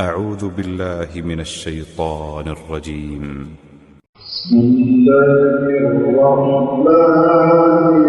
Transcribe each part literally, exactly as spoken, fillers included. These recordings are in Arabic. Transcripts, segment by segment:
أعوذ بالله من الشيطان الرجيم. بسم الله الرحمن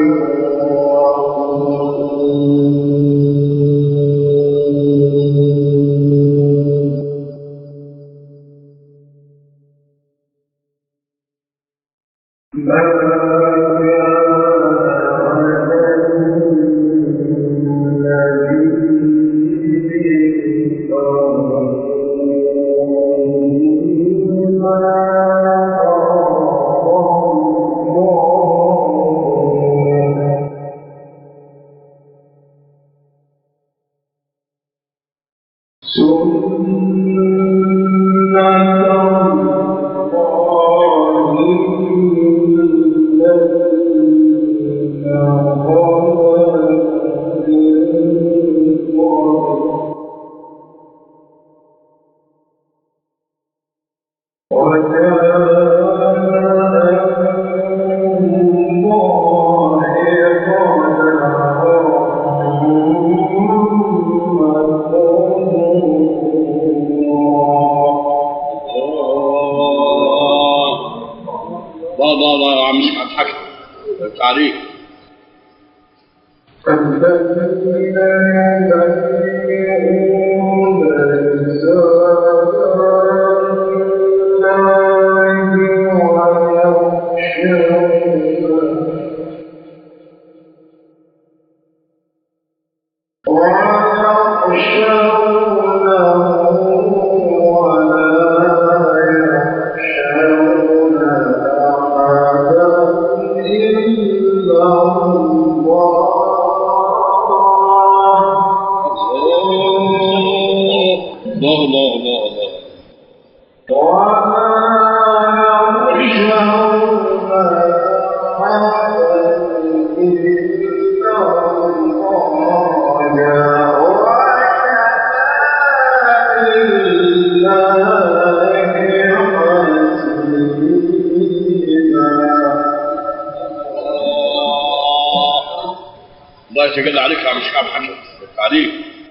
شغل عليك يا مش عارف حاجه عليك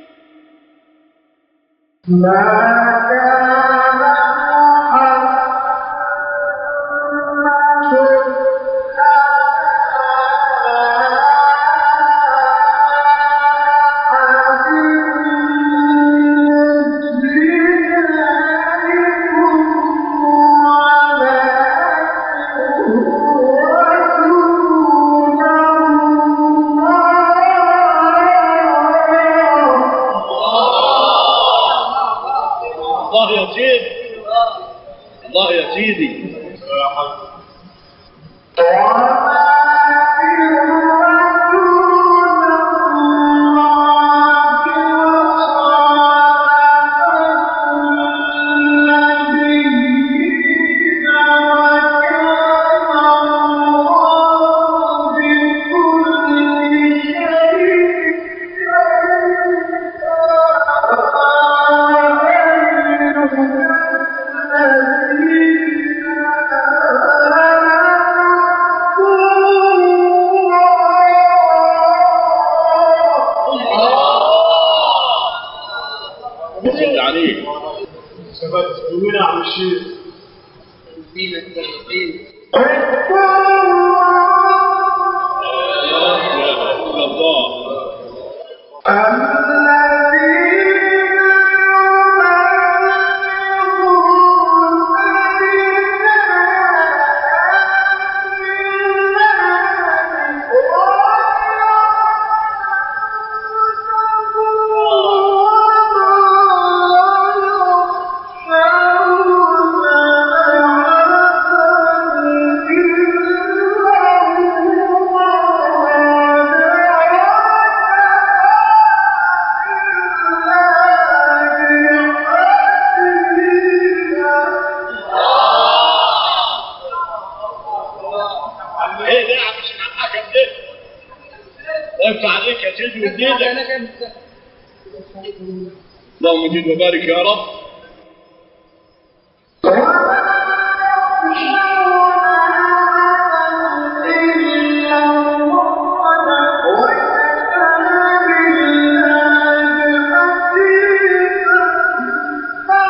ما كان الله يا سيدي اللهم زد وبارك يا رب. ما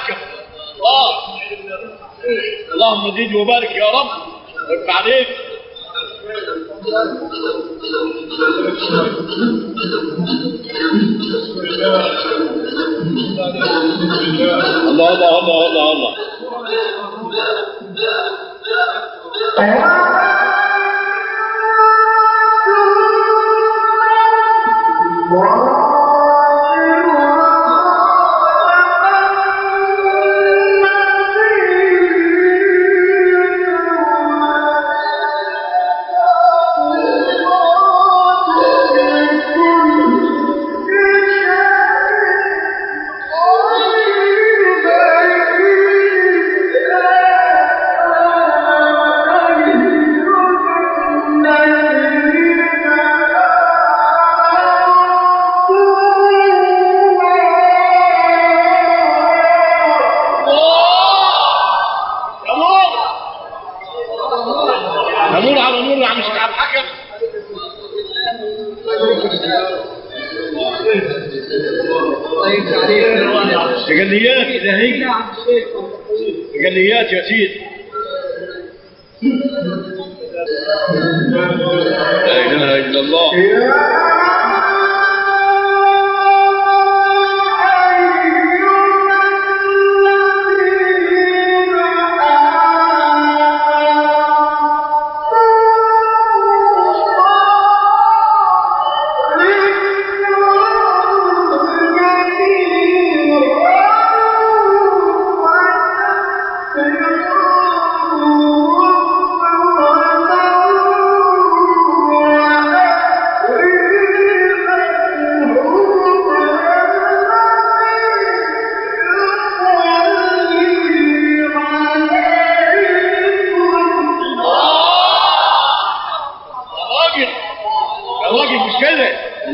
الحكم. الله اللهم زد وبارك يا رب. ارفع عليك. الله الله الله الله الله. نمور على نور يا عم الشيخ عبد الحكم. تجليات إلهية، تجليات يا سيدي. لا إله إلا الله. الراجل مش كده.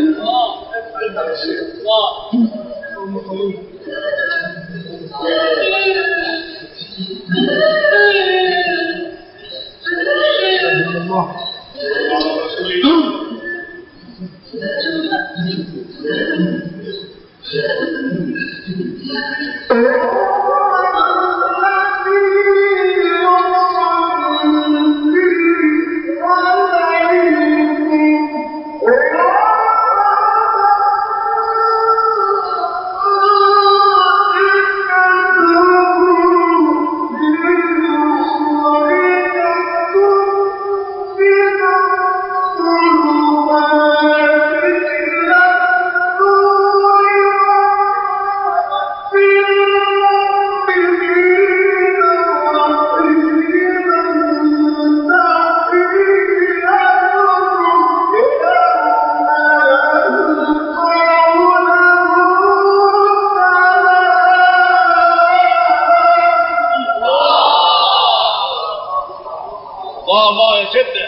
الله الله يا سيدنا.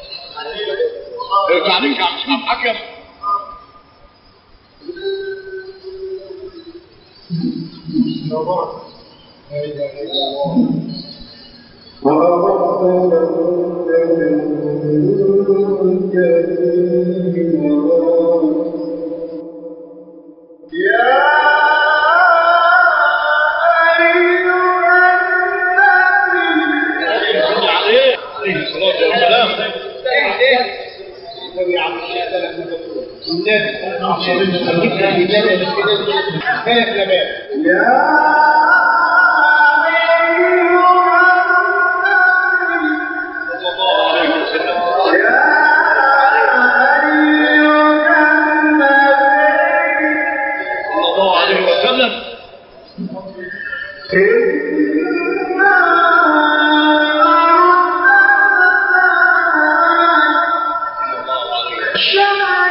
ارجع عليك يا عم الشيخ عبد الحكم.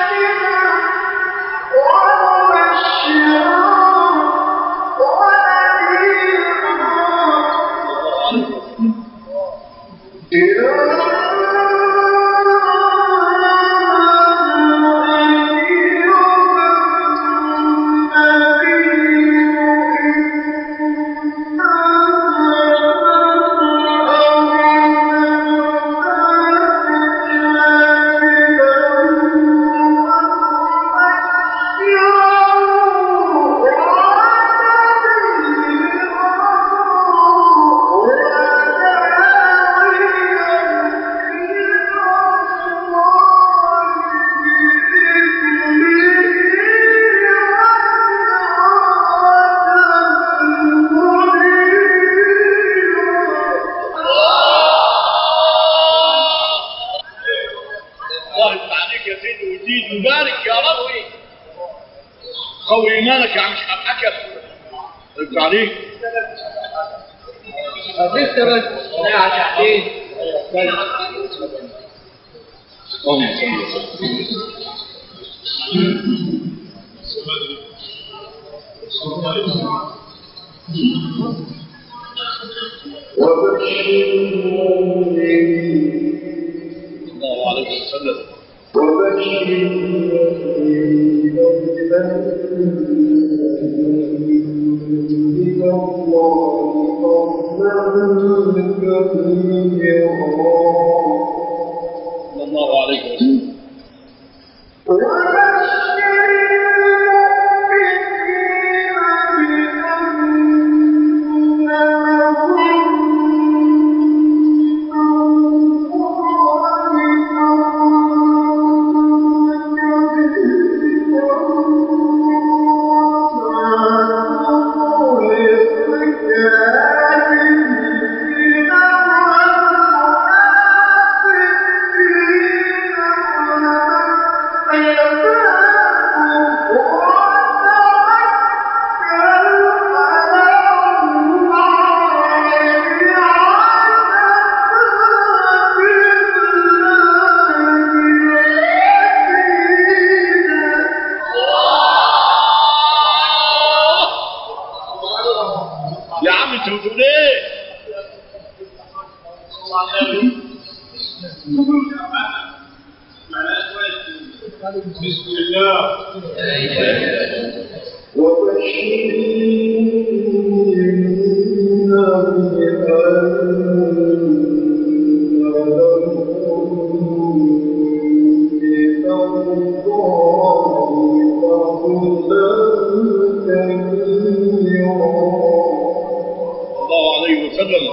وَبَشِّرْهُ وَنَذِرْهُ قوي ايمانك يا عم شيخ الحكم. ارجع عليك. هتكتبك ساعة ساعتين. اللهم صل وسلم. وبشر المؤمنين الله عليه وسلم. وبشر المؤمنين من الله فضلا كبيرا. الله عليه وسلم. يا عم انت بتقول ايه؟ بسم الله. الله عليه وسلم.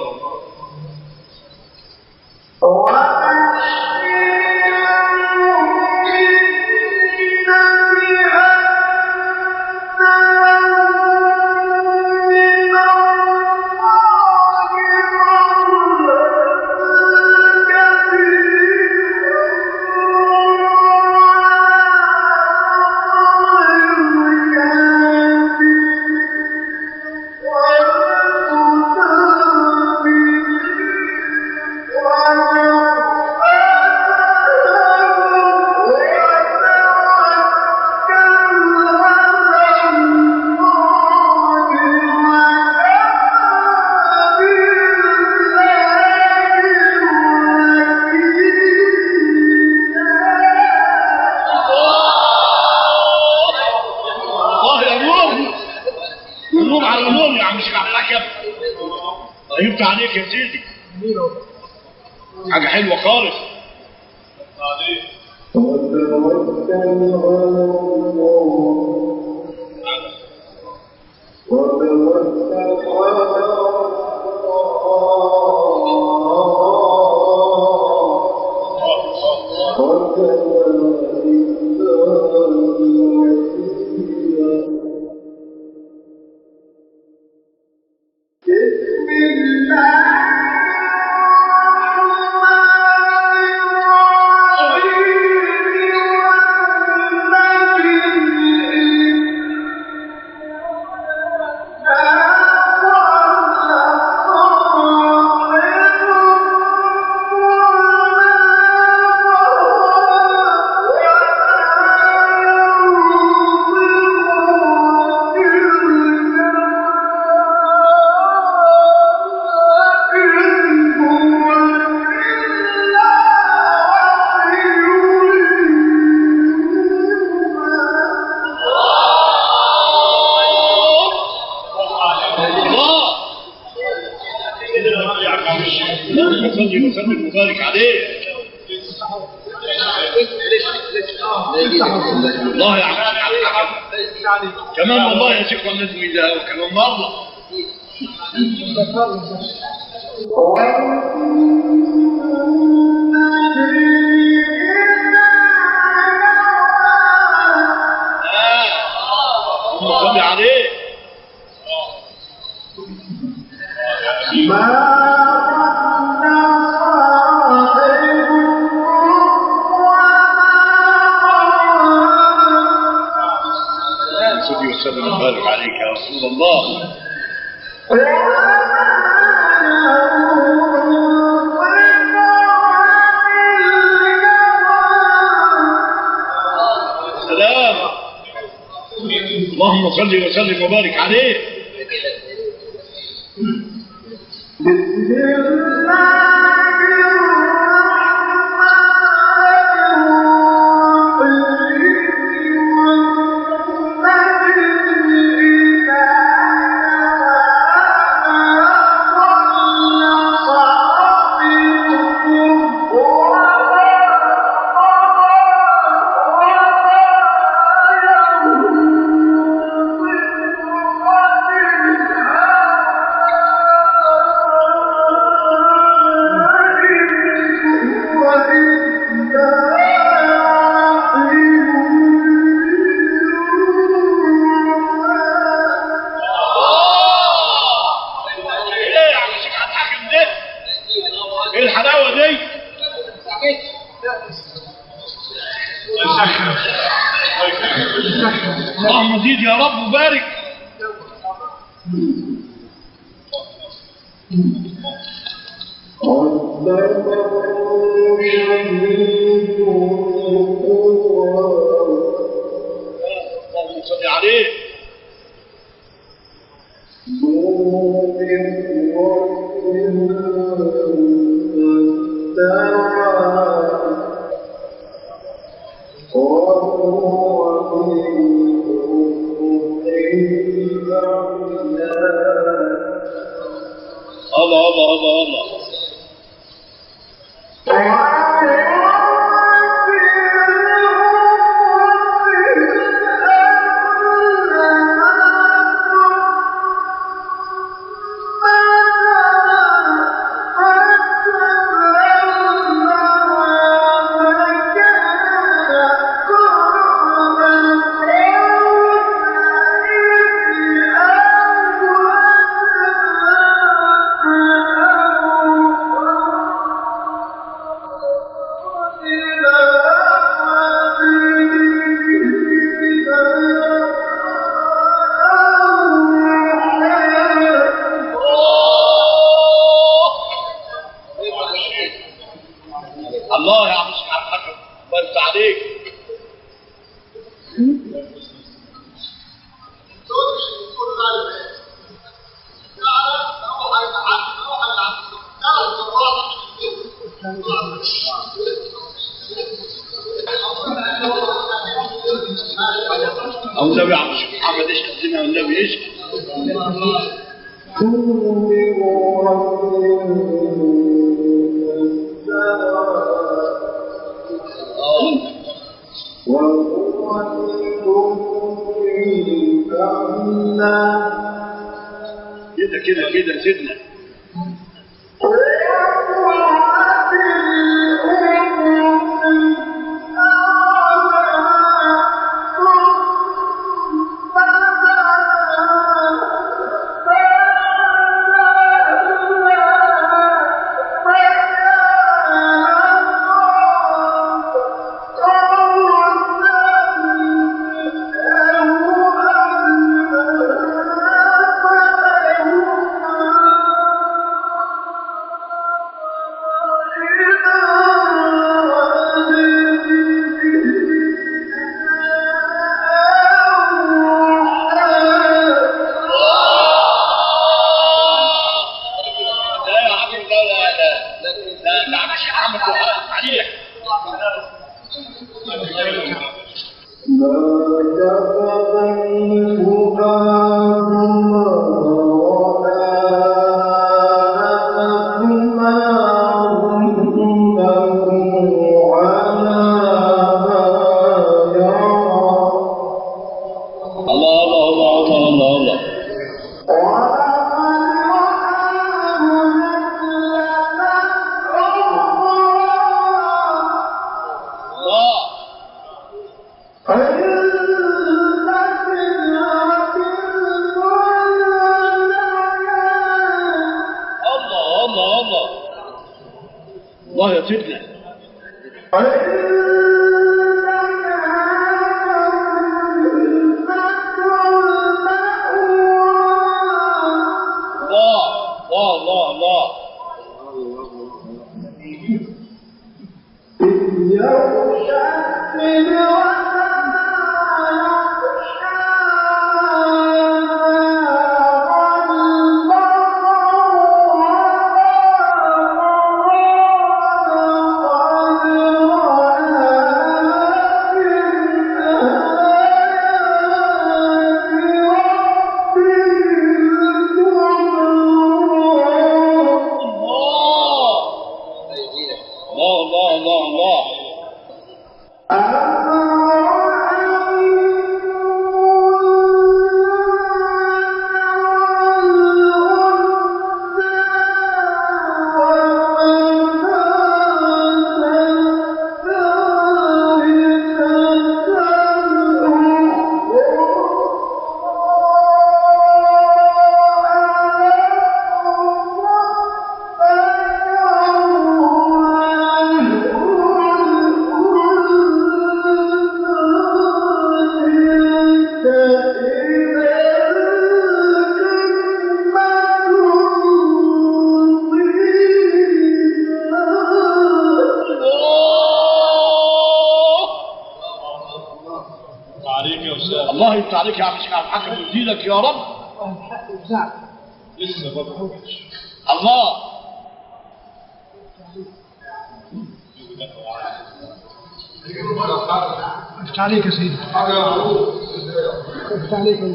نوم على نوم يا عم شيخ عبد الحكم. يفتح عليك يا سيدي. حاجة حلوة خالص. صلي وسلم وبارك عليه. الله يا عم كمان والله يا شيخ والناس ده كمان مرة. اللهم صل عليه. صلي وسلم وبارك عليك يا رسول الله. السلام. اللهم صل وسلم وبارك عليه. بسم الله اللهم زيد يا رب وبارك. اللهم صل عليه. الله الله الله الله. الله يا عم الشيخ عبد الحكم بارك عليك. أو النبي عم الشيخ محمد ايش قدمها والنبي ايش؟ كده كده كده سيدنا. الله يا سيدنا. الله الله الله الله يفتح عليك يا عم الشيخ عبد الحكم ويزيدك يا رب. لسه برضه الله يفتح عليك يا سيدي. يفتح عليك يا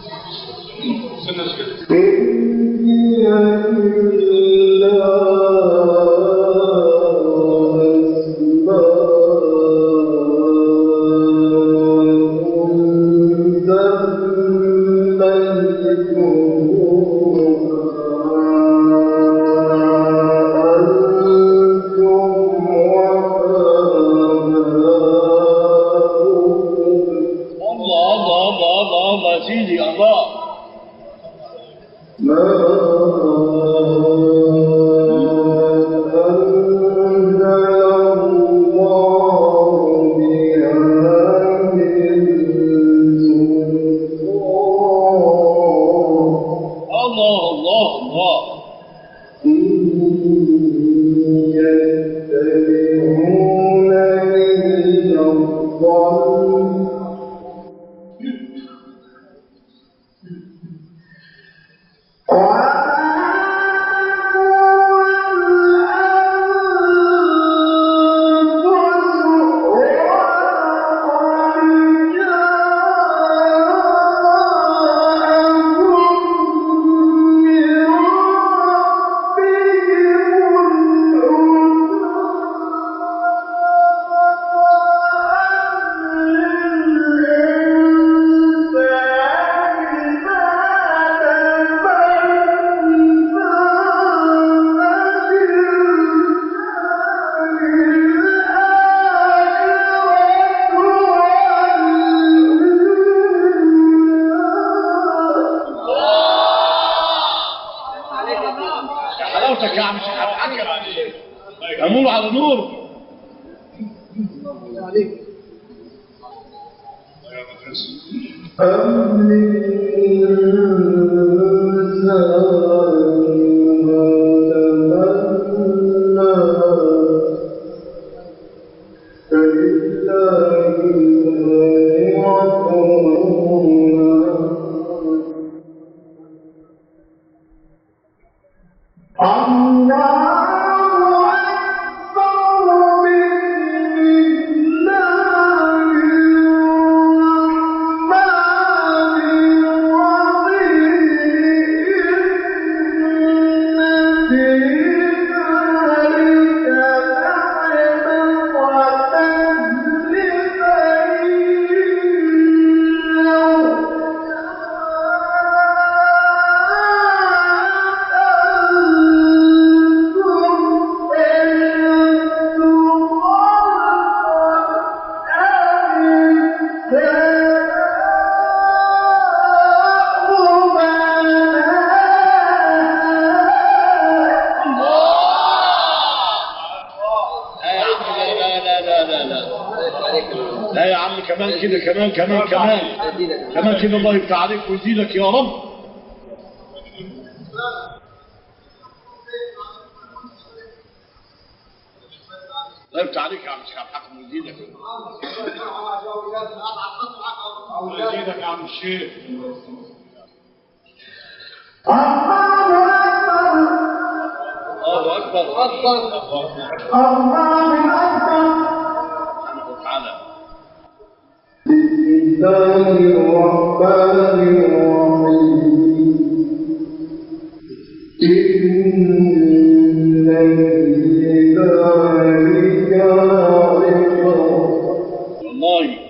نور على نور. لا يا عم كمان كده كمان كمان كمان كمان كده الله يفتح عليك ويزيدك يا رب. طيب عليك يا عم الشيخ عبد الحق ويزيدك ويزيدك يا عم الشيخ. الله أكبر الله أكبر الله أكبر سبحانه وتعالى. بسم الله الرحمن الرحيم إن في ذلك لعبرة والله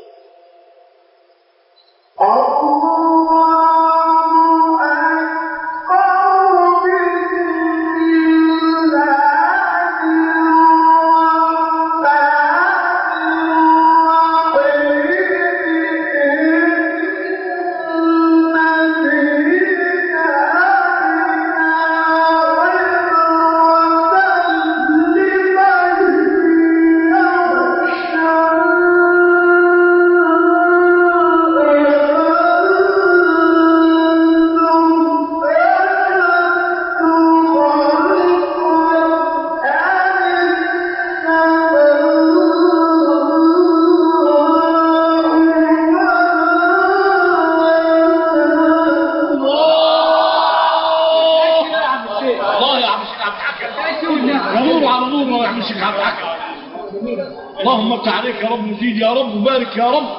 اللهم افتح عليك يا رب وزيد يا رب وبارك يا رب.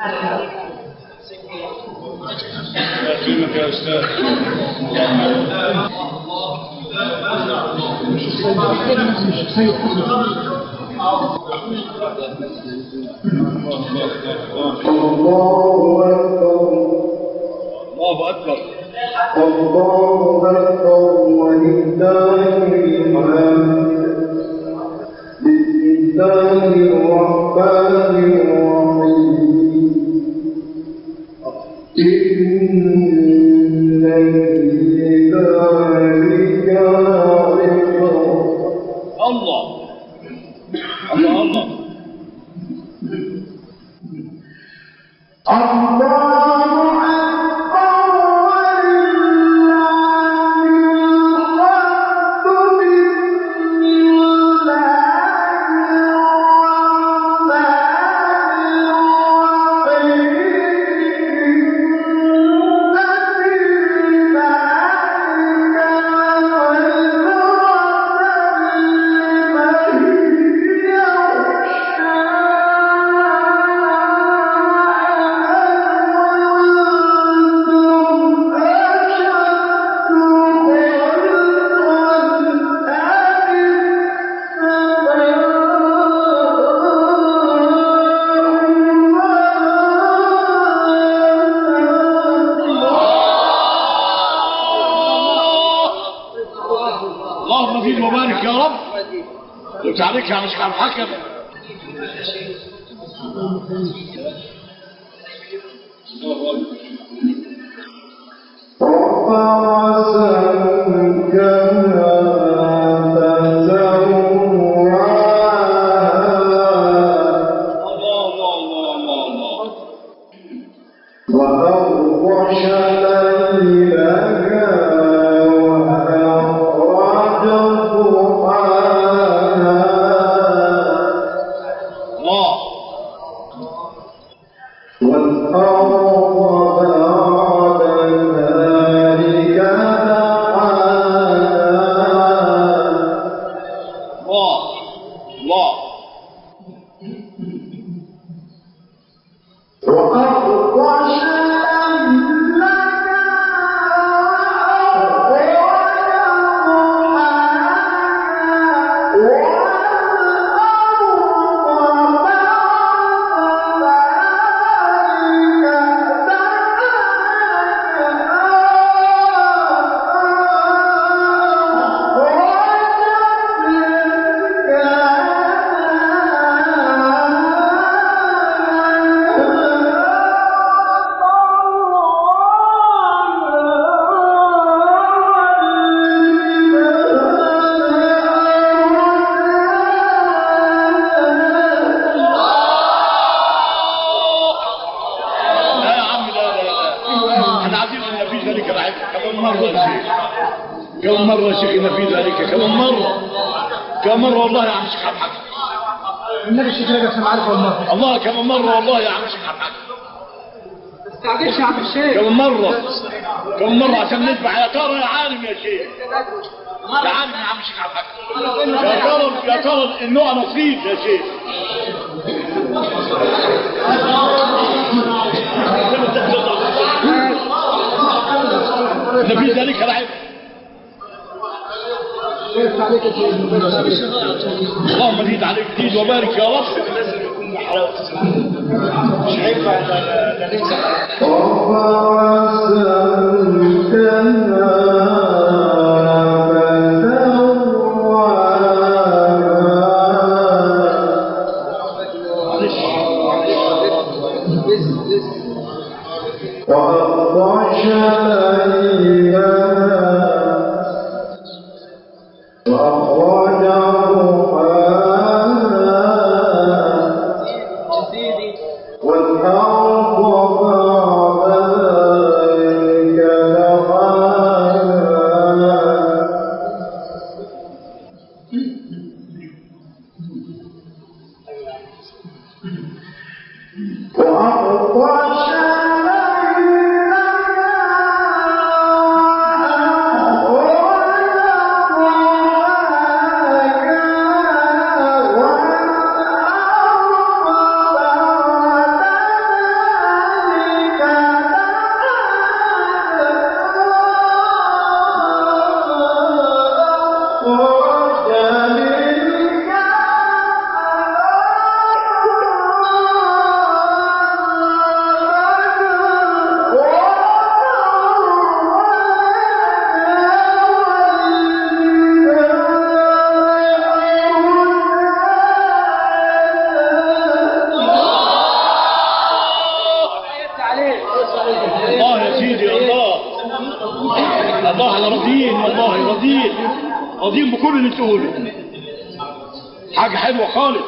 يكرمك يا استاذ. الله اكبر الله أكبر ولله الحمد. بسم الله الرحمن الرحيم إن في ذلك لعبرة. الله الله الله اللهم زيد وبارك يا رب. قلت عليك يا مشكل الحكم. كم مرة شيخنا في ذلك كم مرة كم مرة والله يا عم شيخ الحق النبي الشيخ رجب سمع عارف والله. الله كم مرة والله يا عم الشيخ عبد الحاج. ما تستعجلش يا عم الشيخ. كم مرة كم مرة عشان ندفع يا ترى يا عالم يا شيخ. يا عالم يا عم الشيخ عبد الحاج. يا ترى يا ترى النوع نصيب يا شيخ. ده في ذلك العيب. اللهم زيد عليك زيد وبارك يا رب. مش هينفع راضيين بكل اللي تقوله. حاجة حلوة خالص.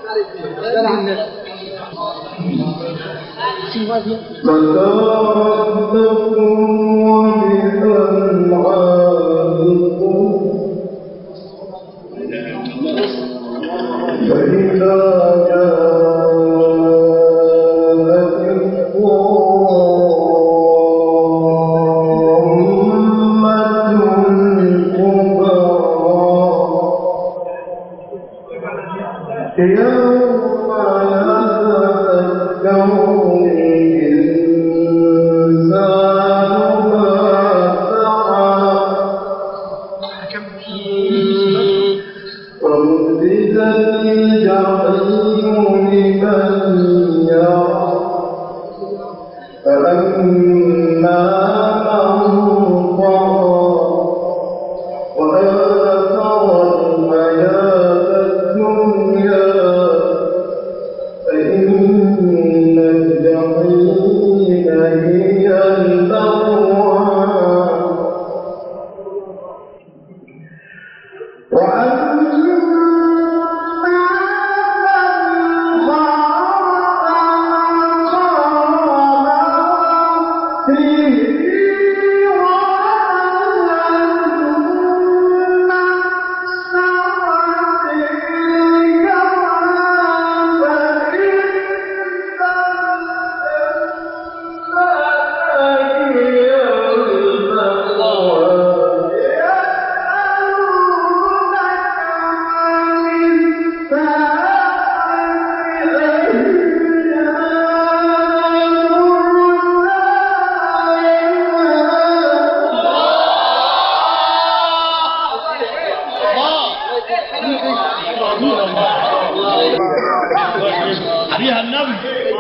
عليها النبي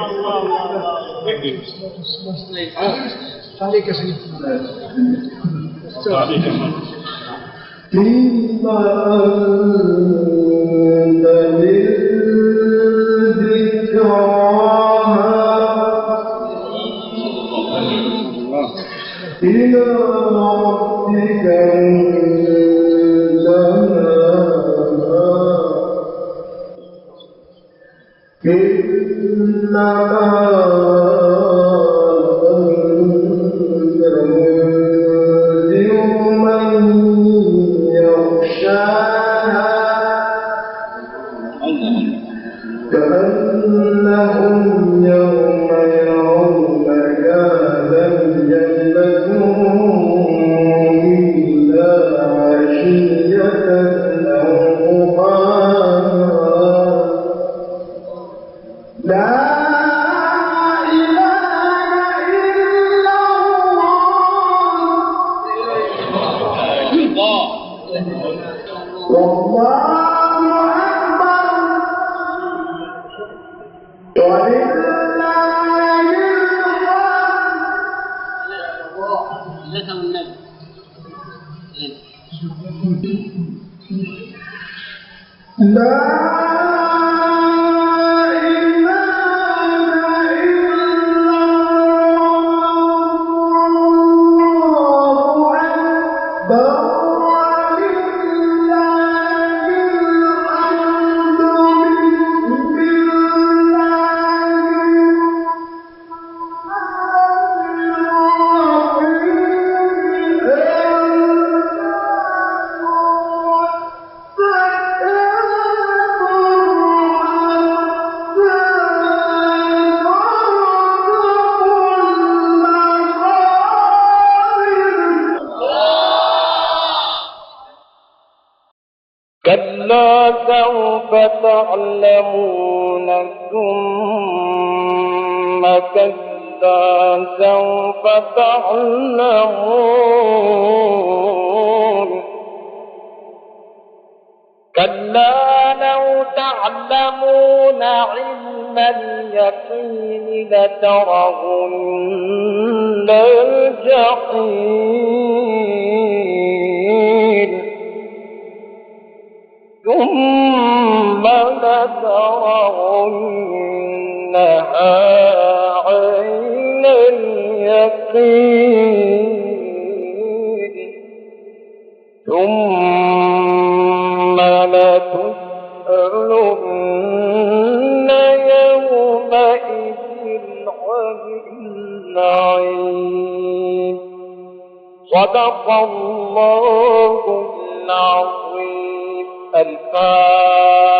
عليك يا سيدي. عليك يا إلى ربك كلا سوف تعلمون ثم كلا سوف تعلمون كلا لو تعلمون علم اليقين لترون الجحيم ثم لترونها عين اليقين ثم لتسألن يومئذ عن النعيم. صدق الله العظيم. الفاتحة.